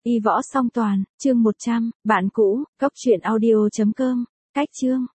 Y võ song toàn, chương 100, bạn cũ, cốc truyện audio.com, cách chương.